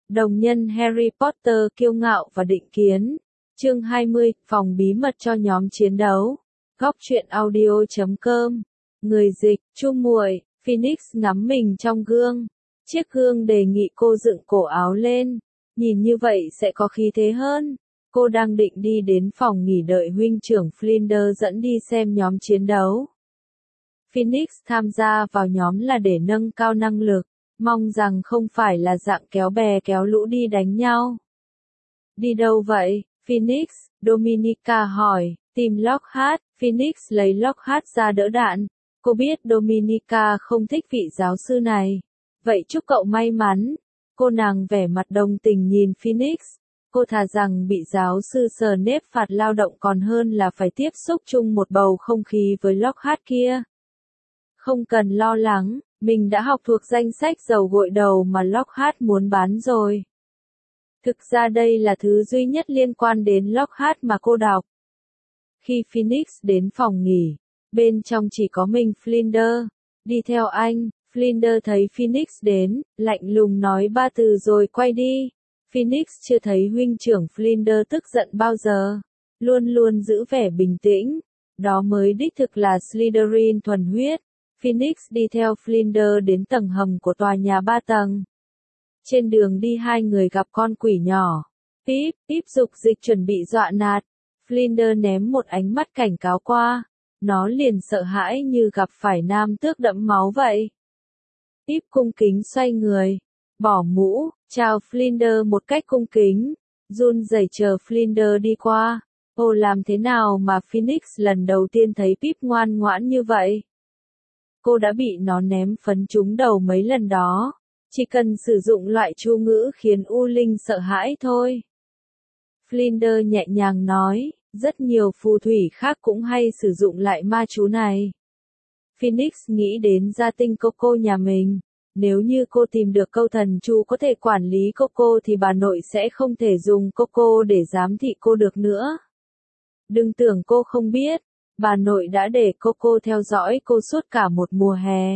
Đồng nhân Harry Potter kiêu ngạo và định kiến. Chương 20, phòng bí mật cho nhóm chiến đấu. Góc truyện audio.com. Người dịch, Chu Muội. Phoenix ngắm mình trong gương. Chiếc gương đề nghị cô dựng cổ áo lên. Nhìn như vậy sẽ có khí thế hơn. Cô đang định đi đến phòng nghỉ đợi huynh trưởng Flinders dẫn đi xem nhóm chiến đấu. Phoenix tham gia vào nhóm là để nâng cao năng lực, mong rằng không phải là dạng kéo bè kéo lũ đi đánh nhau. Đi đâu vậy, Phoenix? Dominica hỏi. Tìm Lockhart. Phoenix lấy Lockhart ra đỡ đạn. Cô biết Dominica không thích vị giáo sư này. Vậy chúc cậu may mắn. Cô nàng vẻ mặt đồng tình nhìn Phoenix. Cô thà rằng bị giáo sư Snape phạt lao động còn hơn là phải tiếp xúc chung một bầu không khí với Lockhart kia. Không cần lo lắng, mình đã học thuộc danh sách dầu gội đầu mà Lockhart muốn bán rồi. Thực ra đây là thứ duy nhất liên quan đến Lockhart mà cô đọc. Khi Phoenix đến phòng nghỉ, bên trong chỉ có mình Flinders. Đi theo anh, Flinders thấy Phoenix đến, lạnh lùng nói 3 từ rồi quay đi. Phoenix chưa thấy huynh trưởng Flinders tức giận bao giờ, luôn luôn giữ vẻ bình tĩnh. Đó mới đích thực là Slytherin thuần huyết. Phoenix đi theo Flinders đến tầng hầm của tòa nhà 3 tầng. Trên đường đi hai người gặp con quỷ nhỏ. Pip dục dịch chuẩn bị dọa nạt. Flinders ném một ánh mắt cảnh cáo qua. Nó liền sợ hãi như gặp phải nam tước đẫm máu vậy. Pip cung kính xoay người, bỏ mũ, chào Flinders một cách cung kính, run rẩy chờ Flinders đi qua. Ồ, làm thế nào mà Phoenix lần đầu tiên thấy Pip ngoan ngoãn như vậy? Cô đã bị nó ném phấn trúng đầu mấy lần đó. Chỉ cần sử dụng loại chú ngữ khiến U Linh sợ hãi thôi. Flinders nhẹ nhàng nói, rất nhiều phù thủy khác cũng hay sử dụng lại ma chú này. Phoenix nghĩ đến gia tinh Coco nhà mình. Nếu như cô tìm được câu thần chú có thể quản lý Coco thì bà nội sẽ không thể dùng Coco để giám thị cô được nữa. Đừng tưởng cô không biết, bà nội đã để Coco theo dõi cô suốt cả một mùa hè.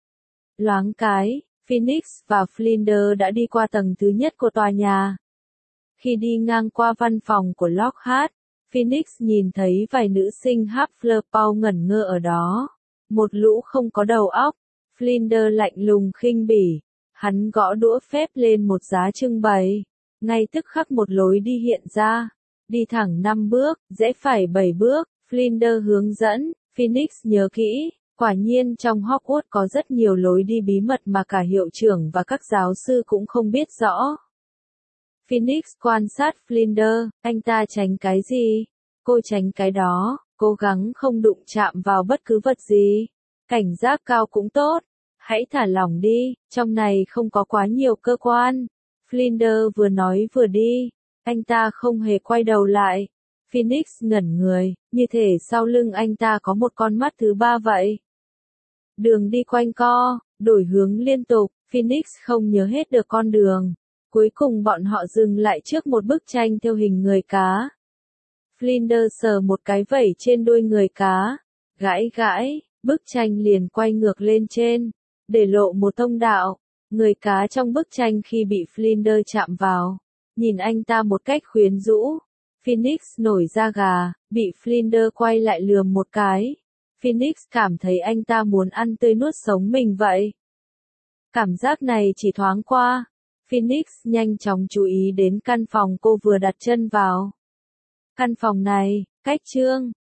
Loáng cái, Phoenix và Flinders đã đi qua tầng thứ nhất của tòa nhà. Khi đi ngang qua văn phòng của Lockhart, Phoenix nhìn thấy vài nữ sinh Hufflepuff ngẩn ngơ ở đó. Một lũ không có đầu óc. Flinders lạnh lùng khinh bỉ. Hắn gõ đũa phép lên một giá trưng bày. Ngay tức khắc một lối đi hiện ra. Đi thẳng 5 bước, rẽ phải 7 bước. Flinders hướng dẫn. Phoenix nhớ kỹ. Quả nhiên trong Hogwarts có rất nhiều lối đi bí mật mà cả hiệu trưởng và các giáo sư cũng không biết rõ. Phoenix quan sát Flinders. Anh ta tránh cái gì? Cô tránh cái đó. Cố gắng không đụng chạm vào bất cứ vật gì. Cảnh giác cao cũng tốt. Hãy thả lỏng đi, trong này không có quá nhiều cơ quan. Flinders vừa nói vừa đi. Anh ta không hề quay đầu lại. Phoenix ngẩn người, như thể sau lưng anh ta có một con mắt thứ ba vậy. Đường đi quanh co, đổi hướng liên tục. Phoenix không nhớ hết được con đường. Cuối cùng bọn họ dừng lại trước một bức tranh theo hình người cá. Flinders sờ một cái vẩy trên đuôi người cá. Gãi, bức tranh liền quay ngược lên trên, để lộ một thông đạo. Người cá trong bức tranh khi bị Flinders chạm vào, nhìn anh ta một cách quyến rũ. Phoenix nổi da gà, bị Flinders quay lại lườm một cái. Phoenix cảm thấy anh ta muốn ăn tươi nuốt sống mình vậy. Cảm giác này chỉ thoáng qua. Phoenix nhanh chóng chú ý đến căn phòng cô vừa đặt chân vào. Căn phòng này, cách chương,